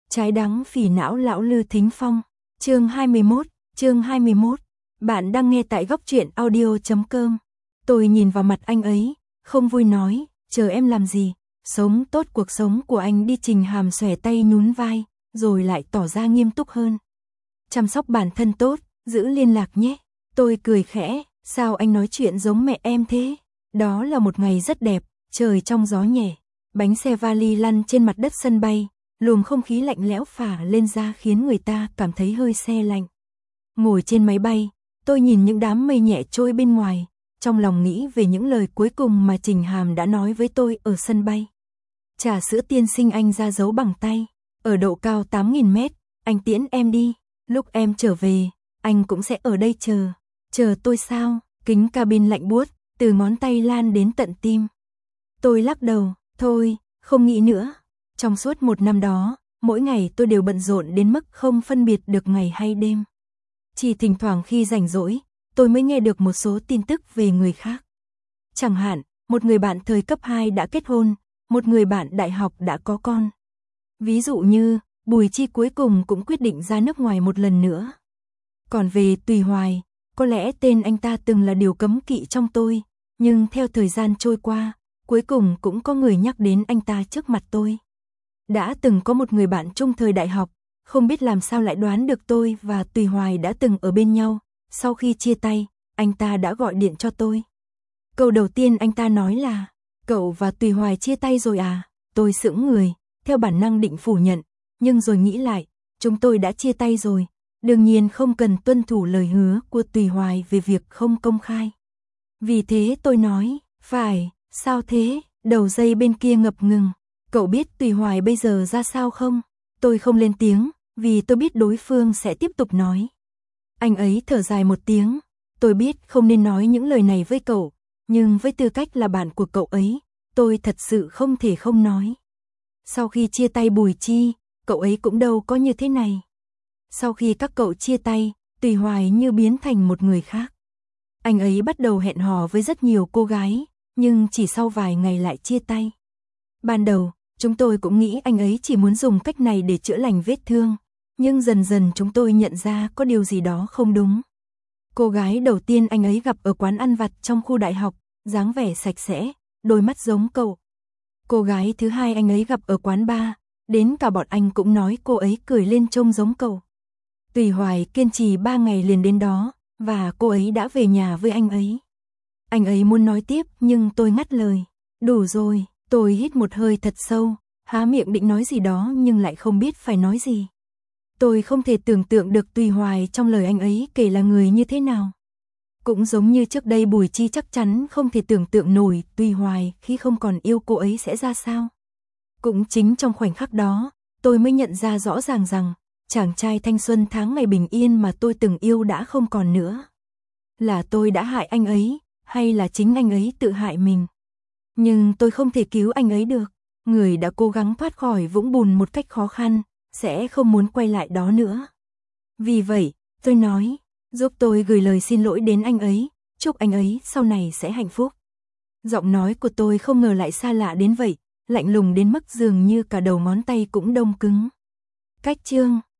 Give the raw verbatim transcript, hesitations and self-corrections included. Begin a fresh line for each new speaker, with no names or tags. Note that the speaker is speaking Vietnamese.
Trái đắng phỉ não lão Lư Thính Phong. Chương hai mươi mốt, chương hai mươi mốt. Bạn đang nghe tại góc truyện audio chấm com. Tôi nhìn vào mặt anh ấy, không vui nói, chờ em làm gì, sống tốt cuộc sống của anh đi. Trình Hàm xòe tay nhún vai, rồi lại tỏ ra nghiêm túc hơn. Chăm sóc bản thân tốt, giữ liên lạc nhé. Tôi cười khẽ, sao anh nói chuyện giống mẹ em thế? Đó là một ngày rất đẹp, trời trong gió nhẹ, bánh xe vali lăn trên mặt đất sân bay, luồng không khí lạnh lẽo phả lên da khiến người ta cảm thấy hơi se lạnh. Ngồi trên máy bay, tôi nhìn những đám mây nhẹ trôi bên ngoài, trong lòng nghĩ về những lời cuối cùng mà Trình Hàm đã nói với tôi ở sân bay. Trà sữa tiên sinh anh ra dấu bằng tay, ở độ cao tám nghìn mét, anh tiễn em đi, lúc em trở về, anh cũng sẽ ở đây chờ. Chờ tôi sao? Kính cabin lạnh buốt, từ ngón tay lan đến tận tim. Tôi lắc đầu, thôi, không nghĩ nữa. Trong suốt một năm đó, mỗi ngày tôi đều bận rộn đến mức không phân biệt được ngày hay đêm. Chỉ thỉnh thoảng khi rảnh rỗi, tôi mới nghe được một số tin tức về người khác. Chẳng hạn, một người bạn thời cấp hai đã kết hôn, một người bạn đại học đã có con. Ví dụ như, Bùi Chi cuối cùng cũng quyết định ra nước ngoài một lần nữa. Còn về Tùy Hoài, có lẽ tên anh ta từng là điều cấm kỵ trong tôi, nhưng theo thời gian trôi qua, cuối cùng cũng có người nhắc đến anh ta trước mặt tôi. Đã từng có một người bạn chung thời đại học, không biết làm sao lại đoán được tôi và Tùy Hoài đã từng ở bên nhau. Sau khi chia tay, anh ta đã gọi điện cho tôi. Câu đầu tiên anh ta nói là, cậu và Tùy Hoài chia tay rồi à? Tôi sững người, theo bản năng định phủ nhận, nhưng rồi nghĩ lại, chúng tôi đã chia tay rồi, đương nhiên không cần tuân thủ lời hứa của Tùy Hoài về việc không công khai. Vì thế tôi nói, phải, sao thế? Đầu dây bên kia ngập ngừng. Cậu biết Tùy Hoài bây giờ ra sao không? Tôi không lên tiếng, vì tôi biết đối phương sẽ tiếp tục nói. Anh ấy thở dài một tiếng, tôi biết không nên nói những lời này với cậu, nhưng với tư cách là bạn của cậu ấy, tôi thật sự không thể không nói. Sau khi chia tay Bùi Chi, cậu ấy cũng đâu có như thế này. Sau khi các cậu chia tay, Tùy Hoài như biến thành một người khác. Anh ấy bắt đầu hẹn hò với rất nhiều cô gái, nhưng chỉ sau vài ngày lại chia tay. Ban đầu, chúng tôi cũng nghĩ anh ấy chỉ muốn dùng cách này để chữa lành vết thương, nhưng dần dần chúng tôi nhận ra có điều gì đó không đúng. Cô gái đầu tiên anh ấy gặp ở quán ăn vặt trong khu đại học, dáng vẻ sạch sẽ, đôi mắt giống cậu. Cô gái thứ hai anh ấy gặp ở quán bar, đến cả bọn anh cũng nói cô ấy cười lên trông giống cậu. Tùy Hoài kiên trì ba ngày liền đến đó, và cô ấy đã về nhà với anh ấy. Anh ấy muốn nói tiếp nhưng tôi ngắt lời. Đủ rồi, tôi hít một hơi thật sâu, há miệng định nói gì đó nhưng lại không biết phải nói gì. Tôi không thể tưởng tượng được Tùy Hoài trong lời anh ấy kể là người như thế nào. Cũng giống như trước đây Bùi Chi chắc chắn không thể tưởng tượng nổi Tùy Hoài khi không còn yêu cô ấy sẽ ra sao. Cũng chính trong khoảnh khắc đó, tôi mới nhận ra rõ ràng rằng, chàng trai thanh xuân tháng ngày bình yên mà tôi từng yêu đã không còn nữa. Là tôi đã hại anh ấy, hay là chính anh ấy tự hại mình? Nhưng tôi không thể cứu anh ấy được. Người đã cố gắng thoát khỏi vũng bùn một cách khó khăn, sẽ không muốn quay lại đó nữa. Vì vậy, tôi nói, giúp tôi gửi lời xin lỗi đến anh ấy, chúc anh ấy sau này sẽ hạnh phúc. Giọng nói của tôi không ngờ lại xa lạ đến vậy, lạnh lùng đến mức dường như cả đầu ngón tay cũng đông cứng. Cách chương